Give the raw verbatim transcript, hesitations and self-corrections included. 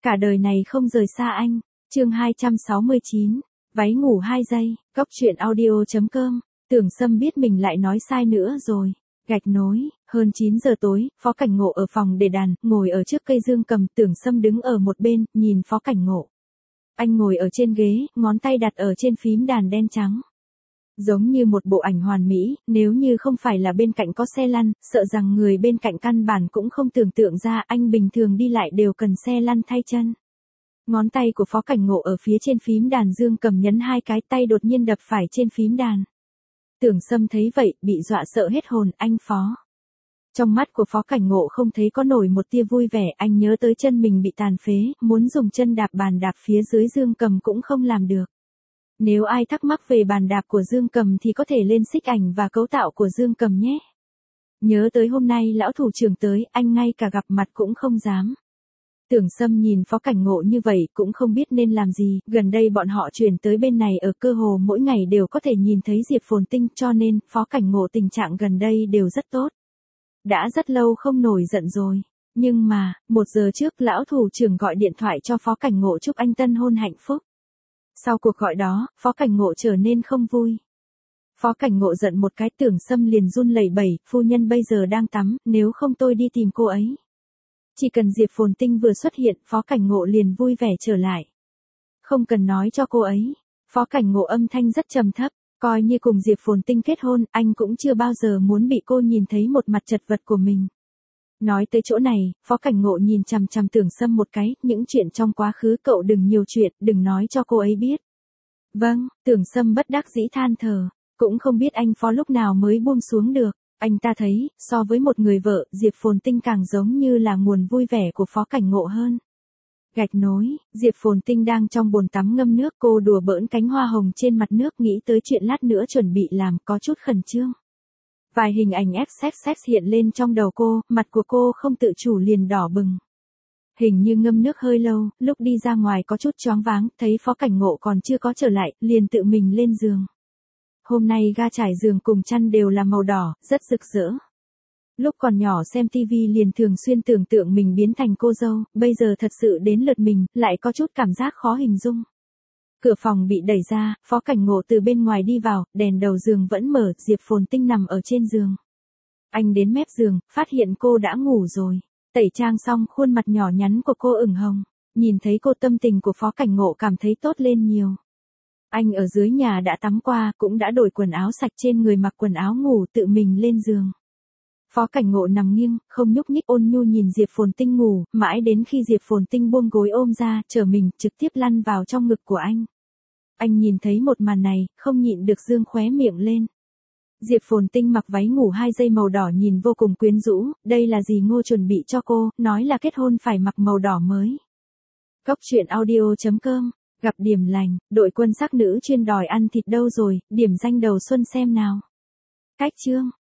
Cả đời này không rời xa anh. Chương hai trăm sáu mươi chín. Váy ngủ hai giây. Góc truyện audio chấm com. Tưởng Sâm biết mình lại nói sai nữa rồi. Gạch nối. Hơn chín giờ tối, Phó Cảnh Ngộ ở phòng để đàn, ngồi ở trước cây dương cầm, Tưởng Sâm đứng ở một bên, nhìn Phó Cảnh Ngộ. Anh ngồi ở trên ghế, ngón tay đặt ở trên phím đàn đen trắng. Giống như một bộ ảnh hoàn mỹ, nếu như không phải là bên cạnh có xe lăn, sợ rằng người bên cạnh căn bản cũng không tưởng tượng ra anh bình thường đi lại đều cần xe lăn thay chân. Ngón tay của Phó Cảnh Ngộ ở phía trên phím đàn dương cầm nhấn hai cái, tay đột nhiên đập phải trên phím đàn. Tưởng Sâm thấy vậy, bị dọa sợ hết hồn. Anh Phó. Trong mắt của Phó Cảnh Ngộ không thấy có nổi một tia vui vẻ, anh nhớ tới chân mình bị tàn phế, muốn dùng chân đạp bàn đạp phía dưới dương cầm cũng không làm được. Nếu ai thắc mắc về bàn đạp của dương cầm thì có thể lên xích ảnh và cấu tạo của dương cầm nhé. Nhớ tới hôm nay lão thủ trưởng tới, anh ngay cả gặp mặt cũng không dám. Tưởng Sâm nhìn Phó Cảnh Ngộ như vậy cũng không biết nên làm gì, gần đây bọn họ chuyển tới bên này ở, cơ hồ mỗi ngày đều có thể nhìn thấy Diệp Phồn Tinh, cho nên Phó Cảnh Ngộ tình trạng gần đây đều rất tốt. Đã rất lâu không nổi giận rồi. Nhưng mà, một giờ trước lão thủ trưởng gọi điện thoại cho Phó Cảnh Ngộ chúc anh tân hôn hạnh phúc. Sau cuộc gọi đó, Phó Cảnh Ngộ trở nên không vui. Phó Cảnh Ngộ giận một cái. Tưởng Sâm liền run lẩy bẩy, phu nhân bây giờ đang tắm, nếu không tôi đi tìm cô ấy. Chỉ cần Diệp Phồn Tinh vừa xuất hiện, Phó Cảnh Ngộ liền vui vẻ trở lại. Không cần nói cho cô ấy. Phó Cảnh Ngộ âm thanh rất trầm thấp, coi như cùng Diệp Phồn Tinh kết hôn, anh cũng chưa bao giờ muốn bị cô nhìn thấy một mặt chật vật của mình. Nói tới chỗ này, Phó Cảnh Ngộ nhìn chằm chằm Tưởng Sâm một cái, những chuyện trong quá khứ cậu đừng nhiều chuyện, đừng nói cho cô ấy biết. Vâng, Tưởng Sâm bất đắc dĩ than thở, cũng không biết anh Phó lúc nào mới buông xuống được. Anh ta thấy, so với một người vợ, Diệp Phồn Tinh càng giống như là nguồn vui vẻ của Phó Cảnh Ngộ hơn. Gạch nối, Diệp Phồn Tinh đang trong bồn tắm ngâm nước, cô đùa bỡn cánh hoa hồng trên mặt nước, nghĩ tới chuyện lát nữa chuẩn bị làm, có chút khẩn trương. Vài hình ảnh ép xếp xếp hiện lên trong đầu cô, mặt của cô không tự chủ liền đỏ bừng. Hình như ngâm nước hơi lâu, lúc đi ra ngoài có chút choáng váng, thấy Phó Cảnh Ngộ còn chưa có trở lại, liền tự mình lên giường. Hôm nay ga trải giường cùng chăn đều là màu đỏ, rất rực rỡ. Lúc còn nhỏ xem tivi liền thường xuyên tưởng tượng mình biến thành cô dâu, bây giờ thật sự đến lượt mình, lại có chút cảm giác khó hình dung. Cửa phòng bị đẩy ra, Phó Cảnh Ngộ từ bên ngoài đi vào, đèn đầu giường vẫn mở, Diệp Phồn Tinh nằm ở trên giường. Anh đến mép giường, phát hiện cô đã ngủ rồi. Tẩy trang xong, khuôn mặt nhỏ nhắn của cô ửng hồng. Nhìn thấy cô, tâm tình của Phó Cảnh Ngộ cảm thấy tốt lên nhiều. Anh ở dưới nhà đã tắm qua, cũng đã đổi quần áo sạch trên người, mặc quần áo ngủ, tự mình lên giường. Phó Cảnh Ngộ nằm nghiêng, không nhúc nhích, ôn nhu nhìn Diệp Phồn Tinh ngủ, mãi đến khi Diệp Phồn Tinh buông gối ôm ra, trở mình, trực tiếp lăn vào trong ngực của anh. Anh nhìn thấy một màn này, không nhịn được dương khóe miệng lên. Diệp Phồn Tinh mặc váy ngủ hai giây màu đỏ nhìn vô cùng quyến rũ, đây là gì Ngô chuẩn bị cho cô, nói là kết hôn phải mặc màu đỏ mới. Góc truyện audio chấm com. Gặp điểm lành, đội quân sắc nữ chuyên đòi ăn thịt đâu rồi, điểm danh đầu xuân xem nào. Cách chương.